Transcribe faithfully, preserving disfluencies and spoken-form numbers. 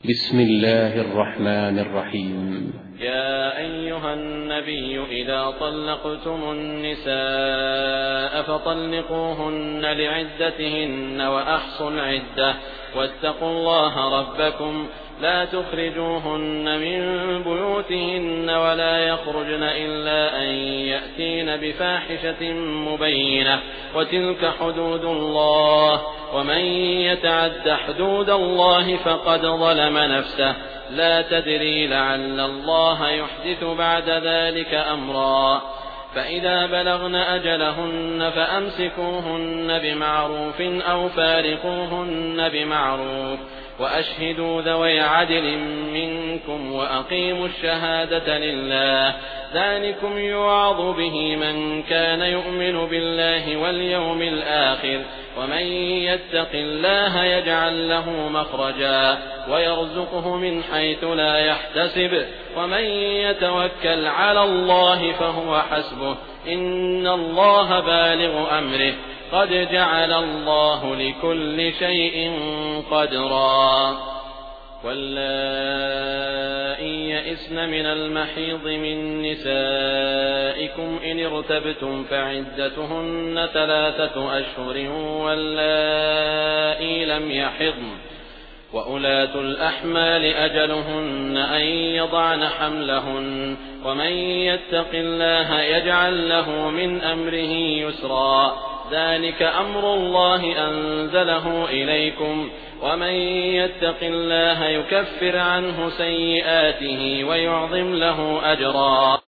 بسم الله الرحمن الرحيم. يا أيها النبي إذا طلقتم النساء فطلقوهن لعدتهن وأحصوا العدة واتقوا الله ربكم لا تخرجوهن من بيوتهن ولا يخرجن إلا أن يأتين بفاحشة مبينة وتلك حدود الله ومن يتعد حدود الله فقد ظلم نفسه لا تدري لعل الله يحدث بعد ذلك أمرا فإذا بلغن أجلهن فأمسكوهن بمعروف أو فارقوهن بمعروف وأشهدوا ذوي عدل منكم وأقيموا الشهادة لله ذلكم يوعظ به من كان يؤمن بالله واليوم الآخر ومن يتق الله يجعل له مخرجا ويرزقه من حيث لا يحتسب ومن يتوكل على الله فهو حسبه إن الله بالغ أمره قد جعل الله لكل شيء قدرا واللائي يئسن من المحيض من نسائكم إن ارتبتم فعدتهن ثلاثة أشهر واللائي لم يحضن وأولاة الأحمال أجلهن أن يضعن حملهن ومن يتق الله يجعل له من أمره يسرا ذلك أمر الله أنزله إليكم ومن يتق الله يكفر عنه سيئاته ويعظم له أجرا.